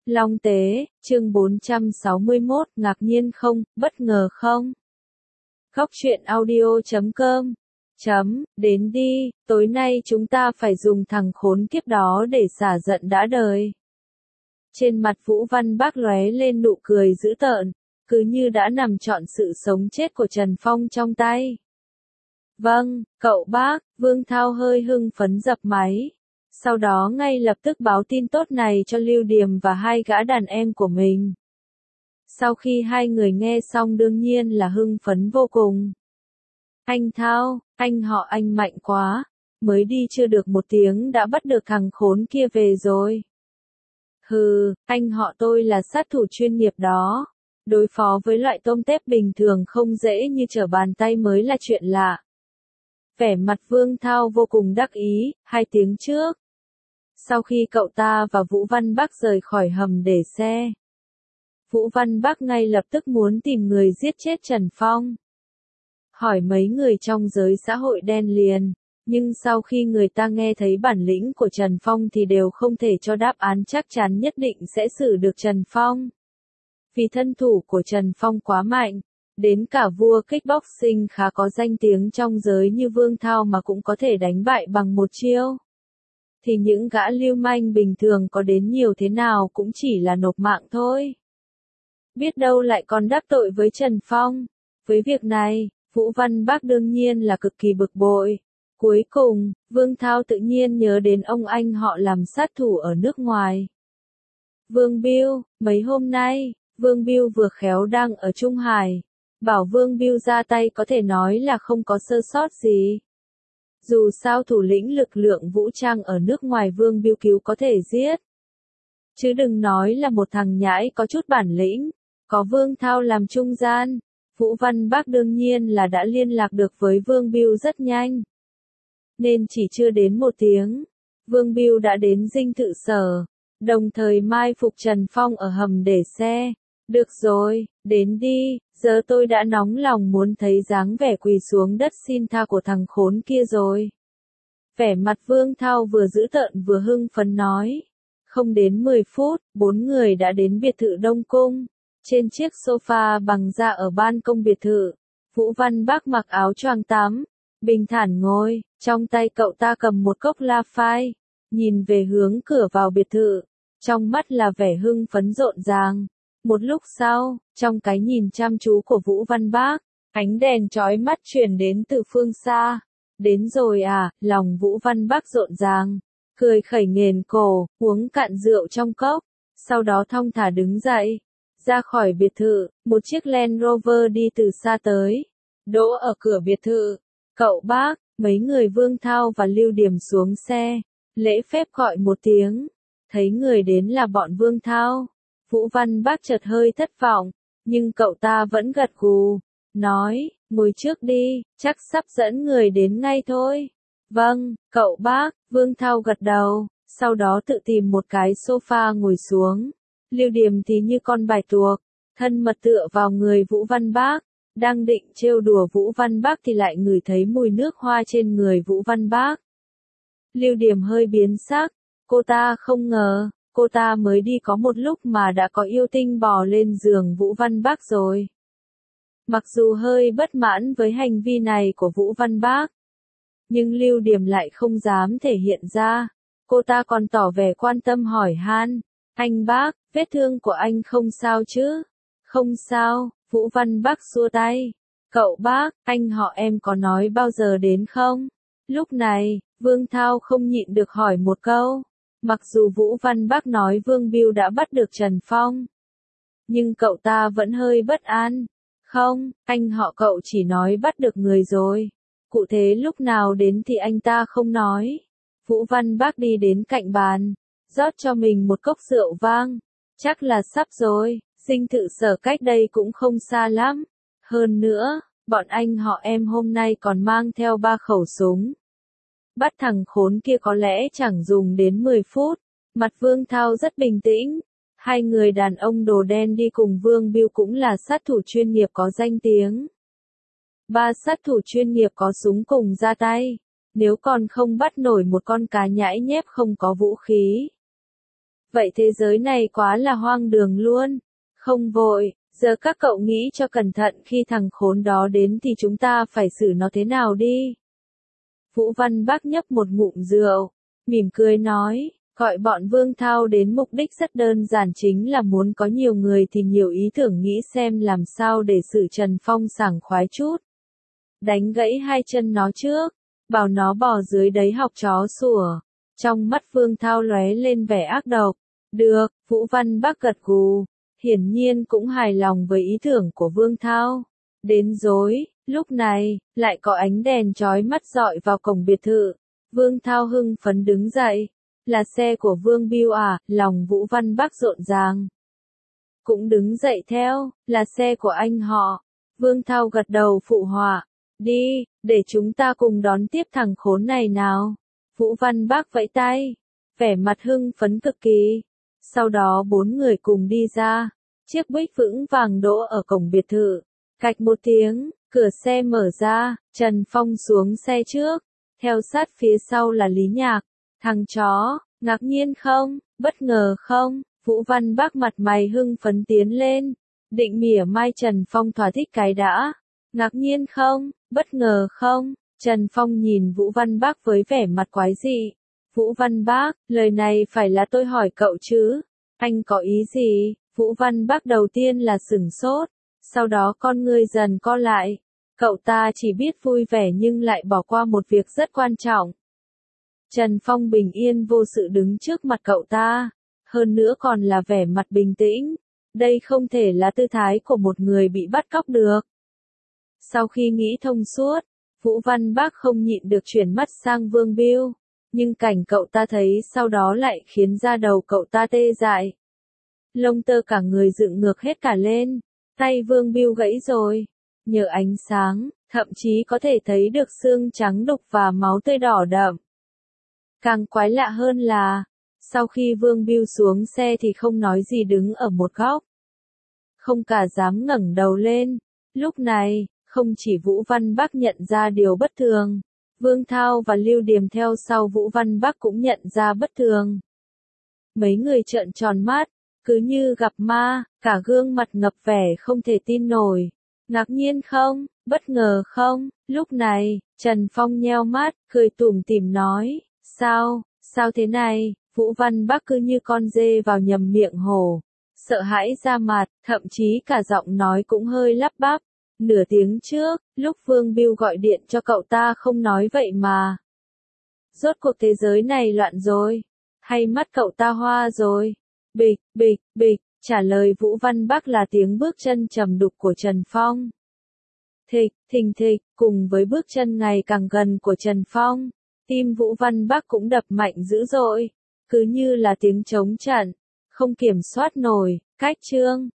Long Tế, chương 461, ngạc nhiên không, bất ngờ không? Góc truyện audio.com đến đi, tối nay chúng ta phải dùng thằng khốn kiếp đó để xả giận đã đời. Trên mặt Vũ Văn Bác lóe lên nụ cười dữ tợn, cứ như đã nằm trọn sự sống chết của Trần Phong trong tay. Vâng, cậu bác, Vương Thao hơi hưng phấn dập máy. Sau đó ngay lập tức báo tin tốt này cho Lưu Điềm và hai gã đàn em của mình. Sau khi hai người nghe xong đương nhiên là hưng phấn vô cùng. Anh Thao, anh họ anh mạnh quá, mới đi chưa được một tiếng đã bắt được thằng khốn kia về rồi. Hừ, anh họ tôi là sát thủ chuyên nghiệp đó. Đối phó với loại tôm tép bình thường không dễ như trở bàn tay mới là chuyện lạ. Vẻ mặt Vương Thao vô cùng đắc ý, 2 tiếng trước. Sau khi cậu ta và Vũ Văn Bác rời khỏi hầm để xe, Vũ Văn Bác ngay lập tức muốn tìm người giết chết Trần Phong. Hỏi mấy người trong giới xã hội đen liền, nhưng sau khi người ta nghe thấy bản lĩnh của Trần Phong thì đều không thể cho đáp án chắc chắn nhất định sẽ xử được Trần Phong. Vì thân thủ của Trần Phong quá mạnh, đến cả vua kickboxing khá có danh tiếng trong giới như Vương Thao mà cũng có thể đánh bại bằng một chiêu. Thì những gã lưu manh bình thường có đến nhiều thế nào cũng chỉ là nộp mạng thôi. Biết đâu lại còn đắc tội với Trần Phong. Với việc này, Vũ Văn Bác đương nhiên là cực kỳ bực bội. Cuối cùng, Vương Thao tự nhiên nhớ đến ông anh họ làm sát thủ ở nước ngoài. Vương Biêu, mấy hôm nay, Vương Biêu vừa khéo đang ở Trung Hải. Bảo Vương Biêu ra tay có thể nói là không có sơ sót gì. Dù sao thủ lĩnh lực lượng vũ trang ở nước ngoài Vương Biêu cứu có thể giết. Chứ đừng nói là một thằng nhãi có chút bản lĩnh, có Vương Thao làm trung gian. Vũ Văn Bác đương nhiên là đã liên lạc được với Vương Biêu rất nhanh. Nên chỉ chưa đến 1 tiếng, Vương Biêu đã đến dinh thự sở, đồng thời mai phục Trần Phong ở hầm để xe. Được rồi, đến đi, giờ tôi đã nóng lòng muốn thấy dáng vẻ quỳ xuống đất xin tha của thằng khốn kia rồi. Vẻ mặt Vương Thao vừa dữ tợn vừa hưng phấn nói. Không đến 10 phút, 4 người đã đến biệt thự Đông Cung. Trên chiếc sofa bằng da ở ban công biệt thự, Vũ Văn Bác mặc áo choàng tắm, bình thản ngồi, trong tay cậu ta cầm một cốc la phai, nhìn về hướng cửa vào biệt thự, trong mắt là vẻ hưng phấn rộn ràng. Một lúc sau, trong cái nhìn chăm chú của Vũ Văn Bác, ánh đèn chói mắt truyền đến từ phương xa. Đến rồi à, lòng Vũ Văn Bác rộn ràng, cười khẩy nghền cổ, uống cạn rượu trong cốc, sau đó thong thả đứng dậy. Ra khỏi biệt thự, một chiếc Land Rover đi từ xa tới, đỗ ở cửa biệt thự. Cậu bác, mấy người Vương Thao và Lưu Điềm xuống xe, lễ phép gọi một tiếng. Thấy người đến là bọn Vương Thao, Vũ Văn Bác chợt hơi thất vọng, nhưng cậu ta vẫn gật gù, nói, ngồi trước đi, chắc sắp dẫn người đến ngay thôi. Vâng, cậu bác, Vương Thao gật đầu, sau đó tự tìm một cái sofa ngồi xuống. Lưu Điềm thì như con bài tuộc, thân mật tựa vào người Vũ Văn Bác, đang định trêu đùa Vũ Văn Bác thì lại ngửi thấy mùi nước hoa trên người Vũ Văn Bác. Lưu Điềm hơi biến sắc, cô ta không ngờ, cô ta mới đi có một lúc mà đã có yêu tinh bò lên giường Vũ Văn Bác rồi. Mặc dù hơi bất mãn với hành vi này của Vũ Văn Bác, nhưng Lưu Điềm lại không dám thể hiện ra. Cô ta còn tỏ vẻ quan tâm hỏi han. Anh bác, vết thương của anh không sao chứ? Không sao, Vũ Văn Bác xua tay. Cậu bác, anh họ em có nói bao giờ đến không? Lúc này, Vương Thao không nhịn được hỏi một câu. Mặc dù Vũ Văn Bác nói Vương Biêu đã bắt được Trần Phong, nhưng cậu ta vẫn hơi bất an. Không, anh họ cậu chỉ nói bắt được người rồi. Cụ thể lúc nào đến thì anh ta không nói. Vũ Văn Bác đi đến cạnh bàn, rót cho mình một cốc rượu vang. Chắc là sắp rồi, dinh thự sở cách đây cũng không xa lắm. Hơn nữa, bọn anh họ em hôm nay còn mang theo 3 khẩu súng. Bắt thằng khốn kia có lẽ chẳng dùng đến 10 phút. Mặt Vương Thao rất bình tĩnh. Hai người đàn ông đồ đen đi cùng Vương Biêu cũng là sát thủ chuyên nghiệp có danh tiếng. 3 sát thủ chuyên nghiệp có súng cùng ra tay. Nếu còn không bắt nổi một con cá nhãi nhép không có vũ khí, Vậy thế giới này quá là hoang đường luôn. Không vội, giờ các cậu nghĩ cho cẩn thận khi thằng khốn đó đến thì chúng ta phải xử nó thế nào đi. Vũ Văn Bác nhấp một ngụm rượu, mỉm cười nói, gọi bọn Vương Thao đến mục đích rất đơn giản, chính là muốn có nhiều người thì nhiều ý tưởng, nghĩ xem làm sao để xử Trần Phong sảng khoái chút. Đánh gãy hai chân nó trước, bảo nó bò dưới đấy học chó sủa. Trong mắt Vương Thao lóe lên vẻ ác độc. Được, Vũ Văn Bác gật gù, hiển nhiên cũng hài lòng với ý tưởng của Vương Thao. Đến rối, lúc này, lại có ánh đèn chói mắt dọi vào cổng biệt thự. Vương Thao hưng phấn đứng dậy. Là xe của Vương Biêu à, lòng Vũ Văn Bác rộn ràng. Cũng đứng dậy theo, là xe của anh họ. Vương Thao gật đầu phụ họa. Đi, để chúng ta cùng đón tiếp thằng khốn này nào. Vũ Văn Bác vẫy tay, vẻ mặt hưng phấn cực kỳ. Sau đó 4 người cùng đi ra. Chiếc Buick vững vàng đỗ ở cổng biệt thự. Cạch một tiếng, cửa xe mở ra, Trần Phong xuống xe trước. Theo sát phía sau là Lý Nhạc. Thằng chó, ngạc nhiên không, bất ngờ không? Vũ Văn Bác mặt mày hưng phấn tiến lên. Định mỉa mai Trần Phong thỏa thích cái đã. Ngạc nhiên không, bất ngờ không? Trần Phong nhìn Vũ Văn Bác với vẻ mặt quái dị. Vũ Văn Bác, lời này phải là tôi hỏi cậu chứ? Anh có ý gì? Vũ Văn Bác đầu tiên là sửng sốt, sau đó con ngươi dần co lại. Cậu ta chỉ biết vui vẻ nhưng lại bỏ qua một việc rất quan trọng. Trần Phong bình yên vô sự đứng trước mặt cậu ta, hơn nữa còn là vẻ mặt bình tĩnh. Đây không thể là tư thái của một người bị bắt cóc được. Sau khi nghĩ thông suốt, Vũ Văn Bác không nhịn được chuyển mắt sang Vương Biêu, nhưng cảnh cậu ta thấy sau đó lại khiến da đầu cậu ta tê dại. Lông tơ cả người dựng ngược hết cả lên, tay Vương Biêu gãy rồi, nhờ ánh sáng, thậm chí có thể thấy được xương trắng đục và máu tươi đỏ đậm. Càng quái lạ hơn là, sau khi Vương Biêu xuống xe thì không nói gì đứng ở một góc. Không cả dám ngẩng đầu lên. Lúc này, không chỉ Vũ Văn Bác nhận ra điều bất thường, Vương Thao và Lưu Điềm theo sau Vũ Văn Bác cũng nhận ra bất thường. Mấy người trợn tròn mắt, cứ như gặp ma, cả gương mặt ngập vẻ không thể tin nổi. Ngạc nhiên không, bất ngờ không? Lúc này, Trần Phong nheo mắt, cười tủm tỉm nói, sao thế này? Vũ Văn Bác cứ như con dê vào nhầm miệng hổ, sợ hãi ra mặt, thậm chí cả giọng nói cũng hơi lắp bắp. Nửa tiếng trước, lúc Vương Biêu gọi điện cho cậu ta không nói vậy mà. Rốt cuộc thế giới này loạn rồi, hay mắt cậu ta hoa rồi? Bịch, bịch, bịch, trả lời Vũ Văn Bác là tiếng bước chân trầm đục của Trần Phong. Thịch, thình thịch, cùng với bước chân ngày càng gần của Trần Phong, tim Vũ Văn Bác cũng đập mạnh dữ dội, cứ như là tiếng trống trận, không kiểm soát nổi. Cách chương